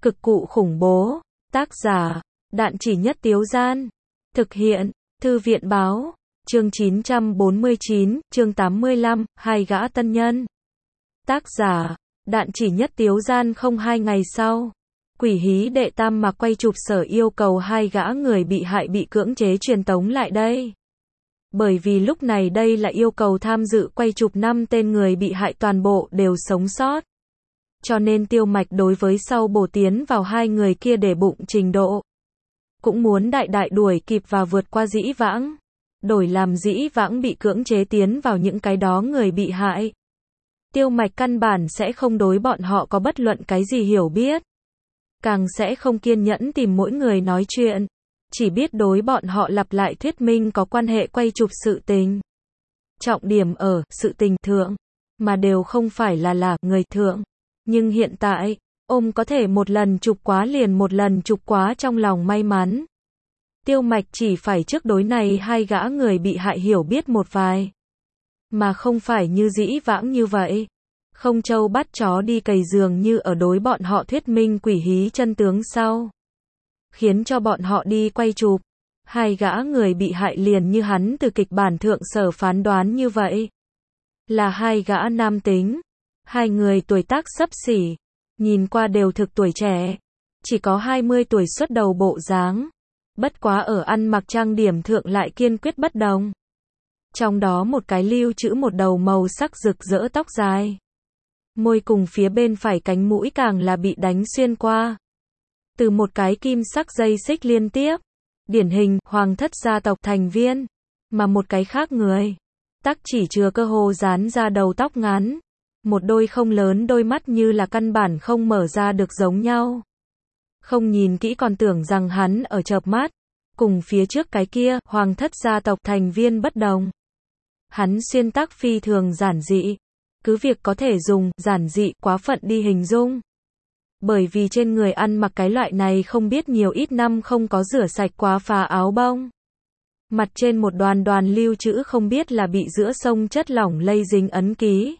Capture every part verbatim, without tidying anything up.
Cực cụ khủng bố. Tác giả, Đạn Chỉ Nhất Tiếu Gian. Thực hiện, Thư viện Báo. Chương chín trăm bốn mươi chín, chương tám mươi lăm, hai gã tân nhân. Tác giả, Đạn Chỉ Nhất Tiếu Gian. Không hai ngày sau, Quỷ Hí Đệ Tam Mạc quay chụp sở yêu cầu hai gã người bị hại bị cưỡng chế truyền tống lại đây. Bởi vì lúc này đây là yêu cầu tham dự quay chụp năm tên người bị hại toàn bộ đều sống sót. Cho nên Tiêu Mạch đối với sau bổ tiến vào hai người kia để bụng trình độ. Cũng muốn đại đại đuổi kịp và vượt qua Dĩ Vãng. Đổi làm Dĩ Vãng bị cưỡng chế tiến vào những cái đó người bị hại. Tiêu Mạch căn bản sẽ không đối bọn họ có bất luận cái gì hiểu biết. Càng sẽ không kiên nhẫn tìm mỗi người nói chuyện. Chỉ biết đối bọn họ lặp lại thuyết minh có quan hệ quay chụp sự tình. Trọng điểm ở sự tình thượng, mà đều không phải là là người thượng. Nhưng hiện tại, ôm có thể một lần chụp quá liền một lần chụp quá trong lòng may mắn. Tiêu Mạch chỉ phải trước đối này hai gã người bị hại hiểu biết một vài. Mà không phải như Dĩ Vãng như vậy. Không trâu bắt chó đi cày giường như ở đối bọn họ thuyết minh quỷ hí chân tướng sau. Khiến cho bọn họ đi quay chụp. Hai gã người bị hại liền như hắn từ kịch bản thượng sở phán đoán như vậy. Là hai gã nam tính. Hai người tuổi tác xấp xỉ. Nhìn qua đều thực tuổi trẻ. Chỉ có hai mươi tuổi xuất đầu bộ dáng. Bất quá ở ăn mặc trang điểm thượng lại kiên quyết bất đồng. Trong đó một cái lưu trữ một đầu màu sắc rực rỡ tóc dài. Môi cùng phía bên phải cánh mũi càng là bị đánh xuyên qua. Từ một cái kim sắc dây xích liên tiếp. Điển hình hoàng thất gia tộc thành viên. Mà một cái khác người. Tắc chỉ chừa cơ hồ dán ra đầu tóc ngắn. Một đôi không lớn đôi mắt như là căn bản không mở ra được giống nhau. Không nhìn kỹ còn tưởng rằng hắn ở chợp mắt. Cùng phía trước cái kia, hoàng thất gia tộc thành viên bất đồng. Hắn xuyên tác phi thường giản dị. Cứ việc có thể dùng, giản dị, quá phận đi hình dung. Bởi vì trên người ăn mặc cái loại này không biết nhiều ít năm không có rửa sạch quá phà áo bông. Mặt trên một đoàn đoàn lưu trữ không biết là bị giữa sông chất lỏng lây dính ấn ký.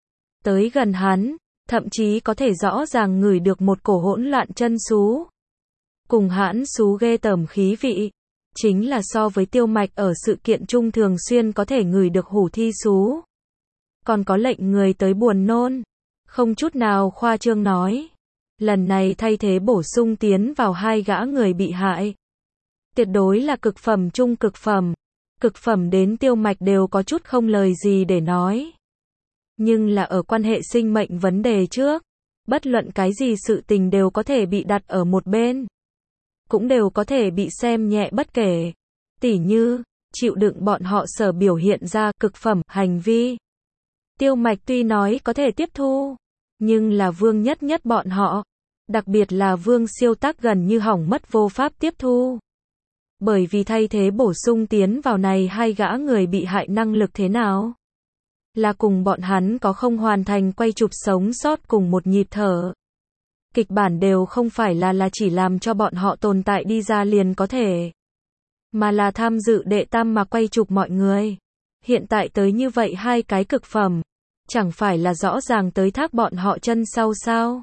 Tới gần hắn, thậm chí có thể rõ ràng ngửi được một cổ hỗn loạn chân xú. Cùng hãn xú ghê tởm khí vị. Chính là so với Tiêu Mạch ở sự kiện trung thường xuyên có thể ngửi được hủ thi xú. Còn có lệnh người tới buồn nôn. Không chút nào khoa trương nói. Lần này thay thế bổ sung tiến vào hai gã người bị hại. Tuyệt đối là cực phẩm trung cực phẩm. Cực phẩm đến Tiêu Mạch đều có chút không lời gì để nói. Nhưng là ở quan hệ sinh mệnh vấn đề trước. Bất luận cái gì sự tình đều có thể bị đặt ở một bên. Cũng đều có thể bị xem nhẹ bất kể. Tỉ như, chịu đựng bọn họ sở biểu hiện ra cực phẩm hành vi. Tiêu Mạch tuy nói có thể tiếp thu. Nhưng là Vương Nhất Nhất bọn họ. Đặc biệt là Vương Siêu Tác gần như hỏng mất vô pháp tiếp thu. Bởi vì thay thế bổ sung tiến vào này hai gã người bị hại năng lực thế nào? Là cùng bọn hắn có không hoàn thành quay chụp sống sót cùng một nhịp thở. Kịch bản đều không phải là là chỉ làm cho bọn họ tồn tại đi ra liền có thể. Mà là tham dự đệ tam mà quay chụp mọi người. Hiện tại tới như vậy hai cái cực phẩm. Chẳng phải là rõ ràng tới thác bọn họ chân sau sao.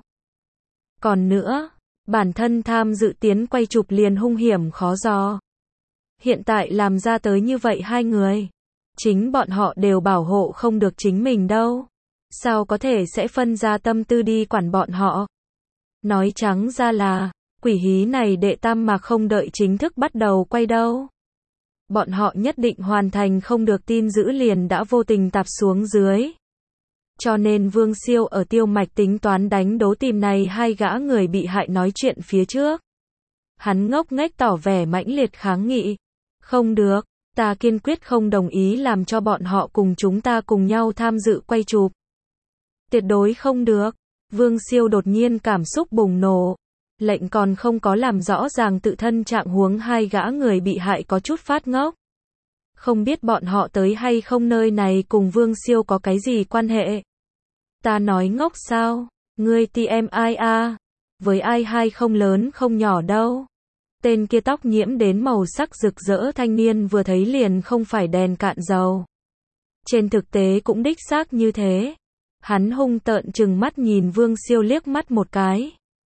Còn nữa, bản thân tham dự tiến quay chụp liền hung hiểm khó dò. Hiện tại làm ra tới như vậy hai người. Chính bọn họ đều bảo hộ không được chính mình đâu. Sao có thể sẽ phân ra tâm tư đi quản bọn họ. Nói trắng ra là, quỷ hí này đệ tam mà không đợi chính thức bắt đầu quay đâu. Bọn họ nhất định hoàn thành không được tin giữ liền đã vô tình tạp xuống dưới. Cho nên Vương Siêu ở Tiêu Mạch tính toán đánh đố tìm này hai gã người bị hại nói chuyện phía trước. Hắn ngốc nghếch tỏ vẻ mãnh liệt kháng nghị. Không được, ta kiên quyết không đồng ý làm cho bọn họ cùng chúng ta cùng nhau tham dự quay chụp. Tuyệt đối không được. Vương Siêu đột nhiên cảm xúc bùng nổ. Lệnh còn không có làm rõ ràng tự thân trạng huống hai gã người bị hại có chút phát ngốc. Không biết bọn họ tới hay không nơi này cùng Vương Siêu có cái gì quan hệ. Ta nói ngốc sao? Ngươi ti em ai a? Với ai hai không lớn không nhỏ đâu. Tên kia tóc nhiễm đến màu sắc rực rỡ thanh niên vừa thấy liền không phải đèn cạn dầu. Trên thực tế cũng đích xác như thế. Hắn hung tợn trừng mắt nhìn Vương Siêu liếc mắt một cái.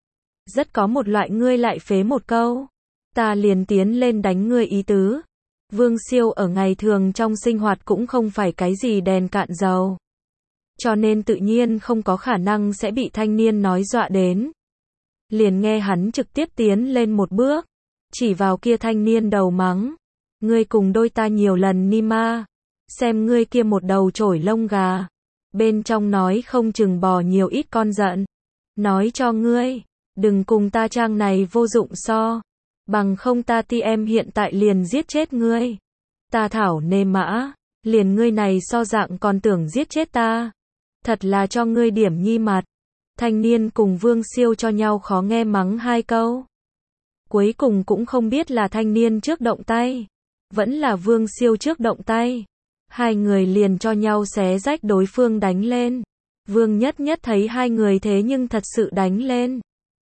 Rất có một loại ngươi lại phế một câu, ta liền tiến lên đánh ngươi ý tứ. Vương Siêu ở ngày thường trong sinh hoạt cũng không phải cái gì đèn cạn dầu. Cho nên tự nhiên không có khả năng sẽ bị thanh niên nói dọa đến. Liền nghe hắn trực tiếp tiến lên một bước, chỉ vào kia thanh niên đầu mắng. Ngươi cùng đôi ta nhiều lần ni ma, xem ngươi kia một đầu chổi lông gà. Bên trong nói không chừng bò nhiều ít con giận. Nói cho ngươi, đừng cùng ta trang này vô dụng so. Bằng không ta ti em hiện tại liền giết chết ngươi. Ta thảo nê mã, liền ngươi này so dạng còn tưởng giết chết ta. Thật là cho ngươi điểm nhi mặt. Thanh niên cùng Vương Siêu cho nhau khó nghe mắng hai câu. Cuối cùng cũng không biết là thanh niên trước động tay, vẫn là Vương Siêu trước động tay. Hai người liền cho nhau xé rách đối phương đánh lên. Vương Nhất Nhất thấy hai người thế nhưng thật sự đánh lên.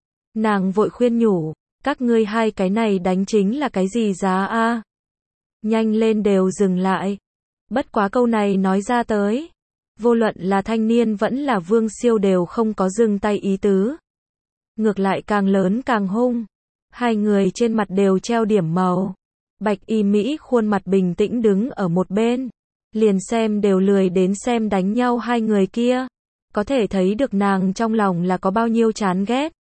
Nàng vội khuyên nhủ, các ngươi hai cái này đánh chính là cái gì giá a? Nhanh lên đều dừng lại. Bất quá câu này nói ra tới, vô luận là thanh niên vẫn là Vương Siêu đều không có dừng tay ý tứ. Ngược lại càng lớn càng hung. Hai người trên mặt đều treo điểm màu. Bạch Y Mỹ khuôn mặt bình tĩnh đứng ở một bên. Liền xem đều lười đến xem đánh nhau hai người kia. Có thể thấy được nàng trong lòng là có bao nhiêu chán ghét.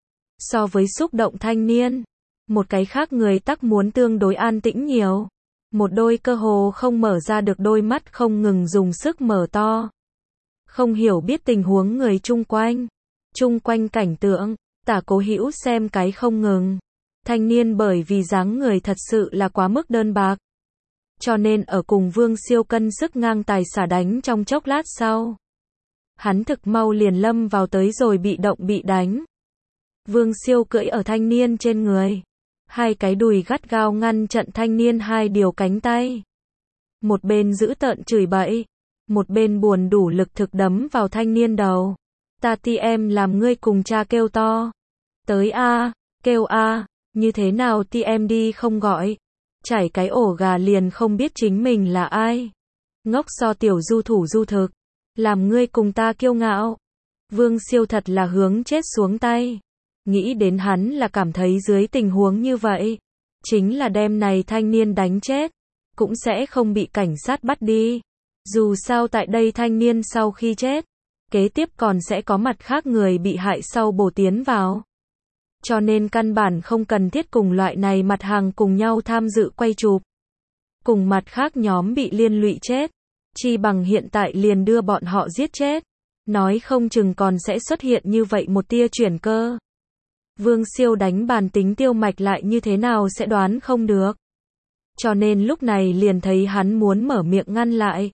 So với xúc động thanh niên, một cái khác người tắc muốn tương đối an tĩnh nhiều. Một đôi cơ hồ không mở ra được đôi mắt không ngừng dùng sức mở to. Không hiểu biết tình huống người chung quanh. Chung quanh cảnh tượng, Tả Cố Hữu xem cái không ngừng. Thanh niên bởi vì dáng người thật sự là quá mức đơn bạc. Cho nên ở cùng Vương Siêu cân sức ngang tài xả đánh trong chốc lát sau. Hắn thực mau liền lâm vào tới rồi bị động bị đánh. Vương Siêu cưỡi ở thanh niên trên người. Hai cái đùi gắt gao ngăn chặn thanh niên hai điều cánh tay. Một bên giữ tợn chửi bậy. Một bên buồn đủ lực thực đấm vào thanh niên đầu. Ta ti em làm ngươi cùng cha kêu to. Tới a, kêu a, như thế nào ti em đi không gọi. Chảy cái ổ gà liền không biết chính mình là ai. Ngốc so tiểu du thủ du thực. Làm ngươi cùng ta kiêu ngạo. Vương Siêu thật là hướng chết xuống tay. Nghĩ đến hắn là cảm thấy dưới tình huống như vậy, chính là đem này thanh niên đánh chết, cũng sẽ không bị cảnh sát bắt đi. Dù sao tại đây thanh niên sau khi chết, kế tiếp còn sẽ có mặt khác người bị hại sau bổ tiến vào. Cho nên căn bản không cần thiết cùng loại này mặt hàng cùng nhau tham dự quay chụp. Cùng mặt khác nhóm bị liên lụy chết, chi bằng hiện tại liền đưa bọn họ giết chết. Nói không chừng còn sẽ xuất hiện như vậy một tia chuyển cơ. Vương Siêu đánh bàn tính Tiêu Mạch lại như thế nào sẽ đoán không được. Cho nên lúc này liền thấy hắn muốn mở miệng ngăn lại.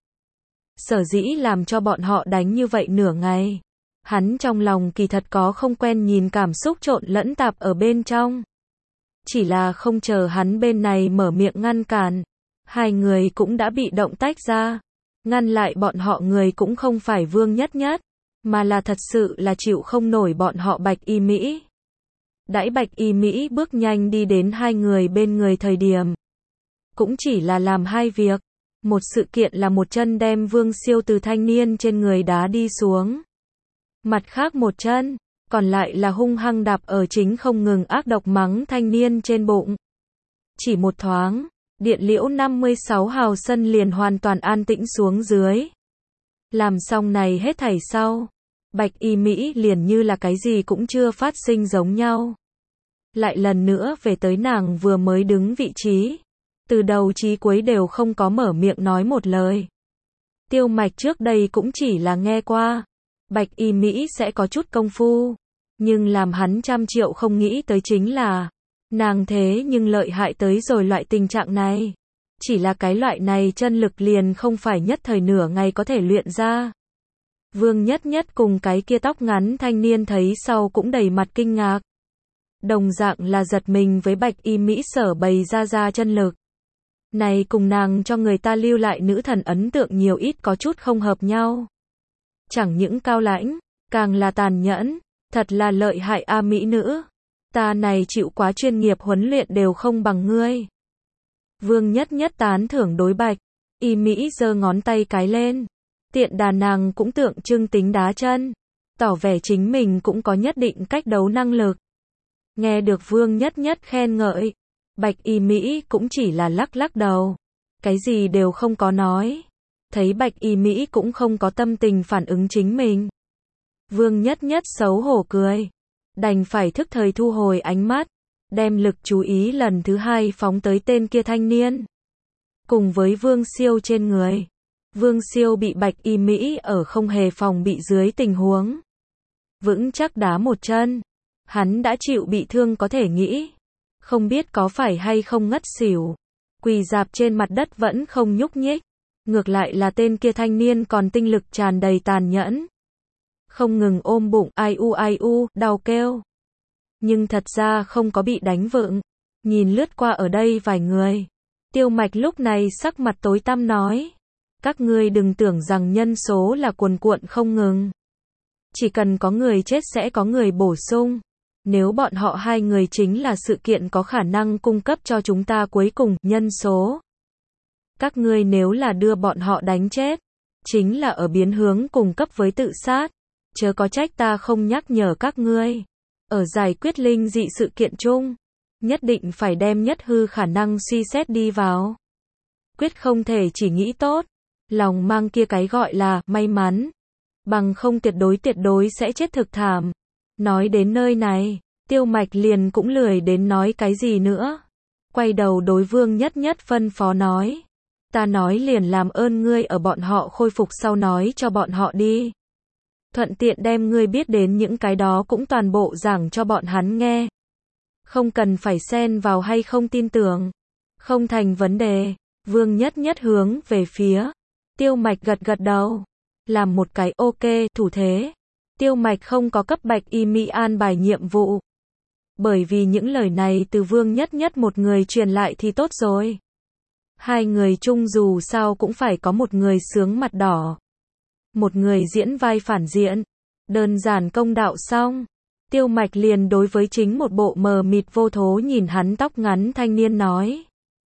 Sở dĩ làm cho bọn họ đánh như vậy nửa ngày. Hắn trong lòng kỳ thật có không quen nhìn cảm xúc trộn lẫn tạp ở bên trong. Chỉ là không chờ hắn bên này mở miệng ngăn cản. Hai người cũng đã bị động tách ra. Ngăn lại bọn họ người cũng không phải Vương Nhất Nhất, mà là thật sự là chịu không nổi bọn họ Bạch Y Mỹ. Đãi Bạch Y Mỹ bước nhanh đi đến hai người bên người thời điểm. Cũng chỉ là làm hai việc. Một sự kiện là một chân đem Vương Siêu từ thanh niên trên người đá đi xuống. Mặt khác một chân, còn lại là hung hăng đạp ở chính không ngừng ác độc mắng thanh niên trên bụng. Chỉ một thoáng, Điện Liễu năm mươi sáu hào sân liền hoàn toàn an tĩnh xuống dưới. Làm xong này hết thảy sau, Bạch Y Mỹ liền như là cái gì cũng chưa phát sinh giống nhau. Lại lần nữa về tới nàng vừa mới đứng vị trí. Từ đầu chí cuối đều không có mở miệng nói một lời. Tiêu Mạch trước đây cũng chỉ là nghe qua. Bạch Y Mỹ sẽ có chút công phu. Nhưng làm hắn trăm triệu không nghĩ tới chính là, nàng thế nhưng lợi hại tới rồi loại tình trạng này. Chỉ là cái loại này chân lực liền không phải nhất thời nửa ngày có thể luyện ra. Vương Nhất Nhất cùng cái kia tóc ngắn thanh niên thấy sau cũng đầy mặt kinh ngạc. Đồng dạng là giật mình với Bạch Y Mỹ sở bày ra ra chân lực. Này cùng nàng cho người ta lưu lại nữ thần ấn tượng nhiều ít có chút không hợp nhau. Chẳng những cao lãnh, càng là tàn nhẫn, thật là lợi hại a mỹ nữ. Ta này chịu quá chuyên nghiệp huấn luyện đều không bằng ngươi. Vương Nhất Nhất tán thưởng đối Bạch Y Mỹ giơ ngón tay cái lên. Tiện đà nàng cũng tượng trưng tính đá chân, tỏ vẻ chính mình cũng có nhất định cách đấu năng lực. Nghe được Vương Nhất Nhất khen ngợi, Bạch Y Mỹ cũng chỉ là lắc lắc đầu, cái gì đều không có nói. Thấy Bạch Y Mỹ cũng không có tâm tình phản ứng chính mình, Vương Nhất Nhất xấu hổ cười, đành phải thức thời thu hồi ánh mắt, đem lực chú ý lần thứ hai phóng tới tên kia thanh niên. Cùng với Vương Siêu trên người, Vương Siêu bị Bạch Y Mỹ ở không hề phòng bị dưới tình huống vững chắc đá một chân. Hắn đã chịu bị thương có thể nghĩ, không biết có phải hay không ngất xỉu, quỳ rạp trên mặt đất vẫn không nhúc nhích. Ngược lại là tên kia thanh niên còn tinh lực tràn đầy tàn nhẫn, không ngừng ôm bụng ai u ai u, đau kêu. Nhưng thật ra không có bị đánh vựng. Nhìn lướt qua ở đây vài người, Tiêu Mạch lúc này sắc mặt tối tăm nói, các ngươi đừng tưởng rằng nhân số là cuồn cuộn không ngừng. Chỉ cần có người chết sẽ có người bổ sung. Nếu bọn họ hai người chính là sự kiện có khả năng cung cấp cho chúng ta cuối cùng nhân số. Các ngươi nếu là đưa bọn họ đánh chết, chính là ở biến hướng cùng cấp với tự sát. Chớ có trách ta không nhắc nhở các ngươi. Ở giải quyết linh dị sự kiện chung, nhất định phải đem nhất hư khả năng suy xét đi vào. Quyết không thể chỉ nghĩ tốt, lòng mang kia cái gọi là may mắn, bằng không tuyệt đối tuyệt đối sẽ chết thực thảm. Nói đến nơi này, Tiêu Mạch liền cũng lười đến nói cái gì nữa. Quay đầu đối Vương Nhất Nhất phân phó nói, ta nói liền làm ơn ngươi ở bọn họ khôi phục sau nói cho bọn họ đi. Thuận tiện đem ngươi biết đến những cái đó cũng toàn bộ giảng cho bọn hắn nghe. Không cần phải xen vào hay không tin tưởng. Không thành vấn đề. Vương Nhất Nhất hướng về phía Tiêu Mạch gật gật đầu, làm một cái ok thủ thế. Tiêu Mạch không có cấp Bạch Y Mỹ an bài nhiệm vụ, bởi vì những lời này từ Vương Nhất Nhất một người truyền lại thì tốt rồi. Hai người chung dù sao cũng phải có một người sướng mặt đỏ, một người diễn vai phản diện. Đơn giản công đạo xong, Tiêu Mạch liền đối với chính một bộ mờ mịt vô thố nhìn hắn tóc ngắn thanh niên nói,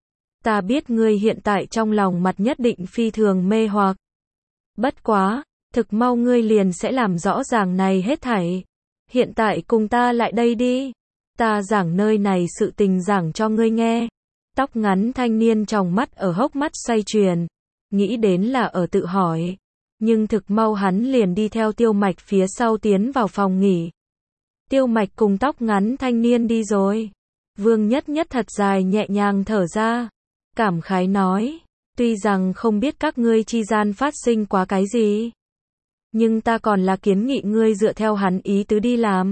ta biết ngươi hiện tại trong lòng mặt nhất định phi thường mê hoặc. Bất quá, thực mau ngươi liền sẽ làm rõ ràng này hết thảy. Hiện tại cùng ta lại đây đi. Ta giảng nơi này sự tình giảng cho ngươi nghe. Tóc ngắn thanh niên trong mắt ở hốc mắt xoay chuyển, nghĩ đến là ở tự hỏi. Nhưng thực mau hắn liền đi theo Tiêu Mạch phía sau tiến vào phòng nghỉ. Tiêu Mạch cùng tóc ngắn thanh niên đi rồi. Vương Nhất Nhất thật dài nhẹ nhàng thở ra, cảm khái nói, tuy rằng không biết các ngươi chi gian phát sinh quá cái gì, nhưng ta còn là kiến nghị ngươi dựa theo hắn ý tứ đi làm.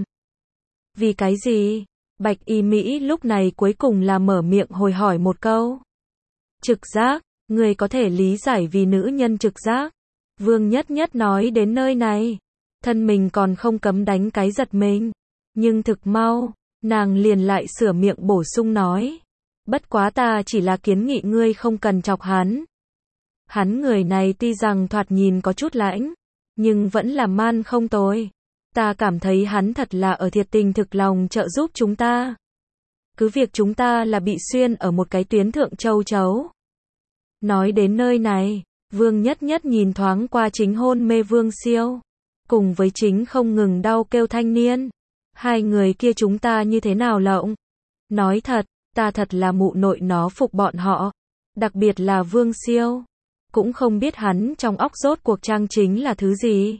Vì cái gì? Bạch Y Mỹ lúc này cuối cùng là mở miệng hồi hỏi một câu. Trực giác, ngươi có thể lý giải vì nữ nhân trực giác. Vương Nhất Nhất nói đến nơi này, thân mình còn không cấm đánh cái giật mình, nhưng thực mau, nàng liền lại sửa miệng bổ sung nói, bất quá ta chỉ là kiến nghị ngươi không cần chọc hắn. Hắn người này tuy rằng thoạt nhìn có chút lãnh, nhưng vẫn là man không tồi. Ta cảm thấy hắn thật là ở thiệt tình thực lòng trợ giúp chúng ta. Cứ việc chúng ta là bị xuyên ở một cái tuyến thượng châu chấu. Nói đến nơi này, Vương Nhất Nhất nhìn thoáng qua chính hôn mê Vương Siêu, cùng với chính không ngừng đau kêu thanh niên. Hai người kia chúng ta như thế nào lộng? Nói thật, ta thật là mụ nội nó phục bọn họ. Đặc biệt là Vương Siêu. Cũng không biết hắn trong óc rốt cuộc trang chính là thứ gì.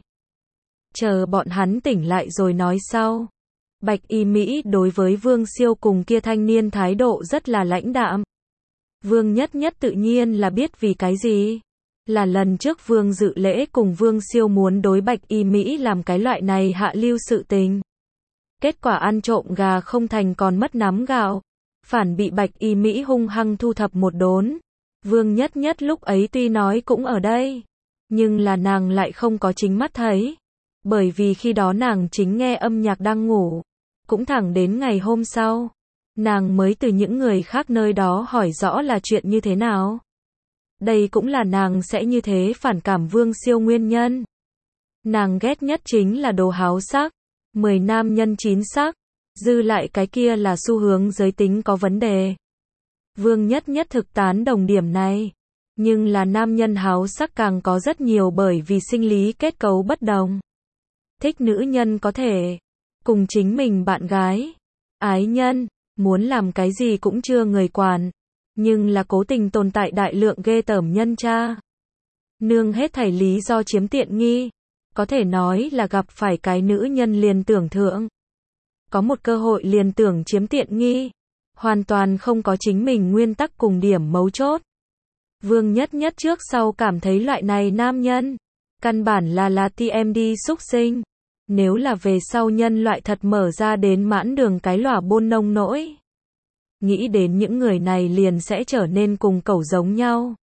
Chờ bọn hắn tỉnh lại rồi nói sau. Bạch Y Mỹ đối với Vương Siêu cùng kia thanh niên thái độ rất là lãnh đạm. Vương Nhất Nhất tự nhiên là biết vì cái gì. Là lần trước Vương Dự Lễ cùng Vương Siêu muốn đối Bạch Y Mỹ làm cái loại này hạ lưu sự tình. Kết quả ăn trộm gà không thành còn mất nắm gạo. Phản bị Bạch Y Mỹ hung hăng thu thập một đốn. Vương Nhất Nhất lúc ấy tuy nói cũng ở đây, nhưng là nàng lại không có chính mắt thấy. Bởi vì khi đó nàng chính nghe âm nhạc đang ngủ. Cũng thẳng đến ngày hôm sau, nàng mới từ những người khác nơi đó hỏi rõ là chuyện như thế nào. Đây cũng là nàng sẽ như thế phản cảm Vương Siêu nguyên nhân. Nàng ghét nhất chính là đồ háo sắc, mười nam nhân chín sắc, dư lại cái kia là xu hướng giới tính có vấn đề. Vương Nhất Nhất thực tán đồng điểm này, nhưng là nam nhân háo sắc càng có rất nhiều bởi vì sinh lý kết cấu bất đồng. Thích nữ nhân có thể cùng chính mình bạn gái, ái nhân, muốn làm cái gì cũng chưa người quản, nhưng là cố tình tồn tại đại lượng ghê tởm nhân cha. Nương hết thảy lý do chiếm tiện nghi, có thể nói là gặp phải cái nữ nhân liền tưởng thượng. Có một cơ hội liền tưởng chiếm tiện nghi, hoàn toàn không có chính mình nguyên tắc cùng điểm mấu chốt. Vương Nhất Nhất trước sau cảm thấy loại này nam nhân, căn bản là là tê em đê xúc sinh. Nếu là về sau nhân loại thật mở ra đến mãn đường cái lòa bôn nông nỗi. Nghĩ đến những người này liền sẽ trở nên cùng cẩu giống nhau.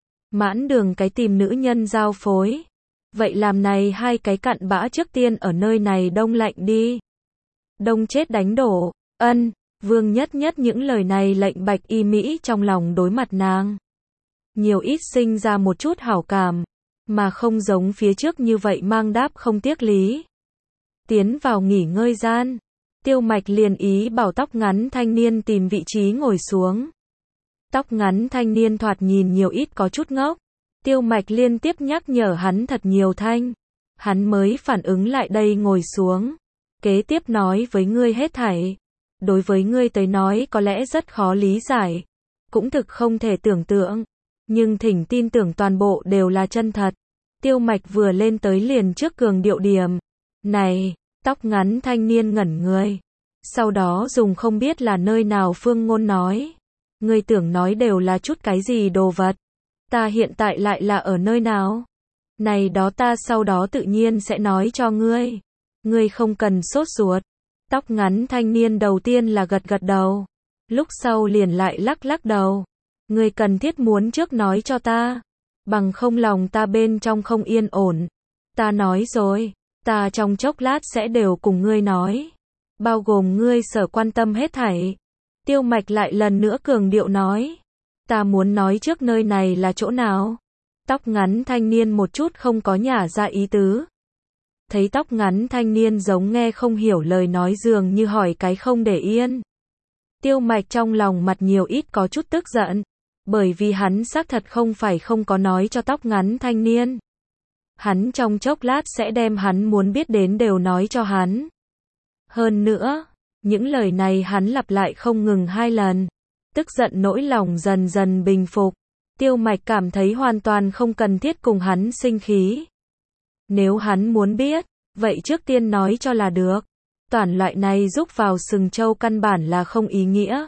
Mãn đường cái tìm nữ nhân giao phối. Vậy làm này hai cái cặn bã trước tiên ở nơi này đông lạnh đi. Đông chết đánh đổ, ân, Vương Nhất Nhất những lời này lệnh Bạch Y Mỹ trong lòng đối mặt nàng. Nhiều ít sinh ra một chút hảo cảm, mà không giống phía trước như vậy mang đáp không tiếc lý. Tiến vào nghỉ ngơi gian, Tiêu Mạch liền ý bảo tóc ngắn thanh niên tìm vị trí ngồi xuống. Tóc ngắn thanh niên thoạt nhìn nhiều ít có chút ngốc. Tiêu Mạch liên tiếp nhắc nhở hắn thật nhiều thanh. Hắn mới phản ứng lại đây ngồi xuống. Kế tiếp nói với ngươi hết thảy. Đối với ngươi tới nói có lẽ rất khó lý giải. Cũng thực không thể tưởng tượng. Nhưng thỉnh tin tưởng toàn bộ đều là chân thật. Tiêu Mạch vừa lên tới liền trước cường điệu điểm. Này, tóc ngắn thanh niên ngẩn người. Sau đó dùng không biết là nơi nào phương ngôn nói. Ngươi tưởng nói đều là chút cái gì đồ vật. Ta hiện tại lại là ở nơi nào? Này đó ta sau đó tự nhiên sẽ nói cho ngươi. Ngươi không cần sốt ruột. Tóc ngắn thanh niên đầu tiên là gật gật đầu. Lúc sau liền lại lắc lắc đầu. Ngươi cần thiết muốn trước nói cho ta. Bằng không lòng ta bên trong không yên ổn. Ta nói rồi. Ta trong chốc lát sẽ đều cùng ngươi nói. Bao gồm ngươi sở quan tâm hết thảy. Tiêu Mạch lại lần nữa cường điệu nói. Ta muốn nói trước nơi này là chỗ nào? Tóc ngắn thanh niên một chút không có nhả ra ý tứ. Thấy tóc ngắn thanh niên giống nghe không hiểu lời nói dường như hỏi cái không để yên. Tiêu Mạch trong lòng mặt nhiều ít có chút tức giận. Bởi vì hắn xác thật không phải không có nói cho tóc ngắn thanh niên. Hắn trong chốc lát sẽ đem hắn muốn biết đến đều nói cho hắn. Hơn nữa, những lời này hắn lặp lại không ngừng hai lần. Tức giận nỗi lòng dần dần bình phục. Tiêu Mạch cảm thấy hoàn toàn không cần thiết cùng hắn sinh khí. Nếu hắn muốn biết, vậy trước tiên nói cho là được. Toàn loại này rúc vào sừng trâu căn bản là không ý nghĩa.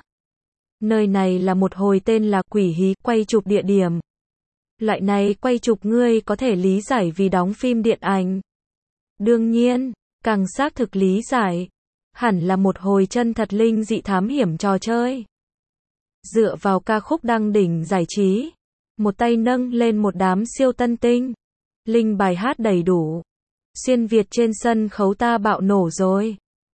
Nơi này là một hồi tên là Quỷ Hí quay chụp địa điểm. Loại này quay chụp ngươi có thể lý giải vì đóng phim điện ảnh. Đương nhiên, càng xác thực lý giải, hẳn là một hồi chân thật linh dị thám hiểm trò chơi. Dựa vào ca khúc đăng đỉnh giải trí, một tay nâng lên một đám siêu tân tinh, linh bài hát đầy đủ. Xuyên Việt trên sân khấu ta bạo nổ rồi.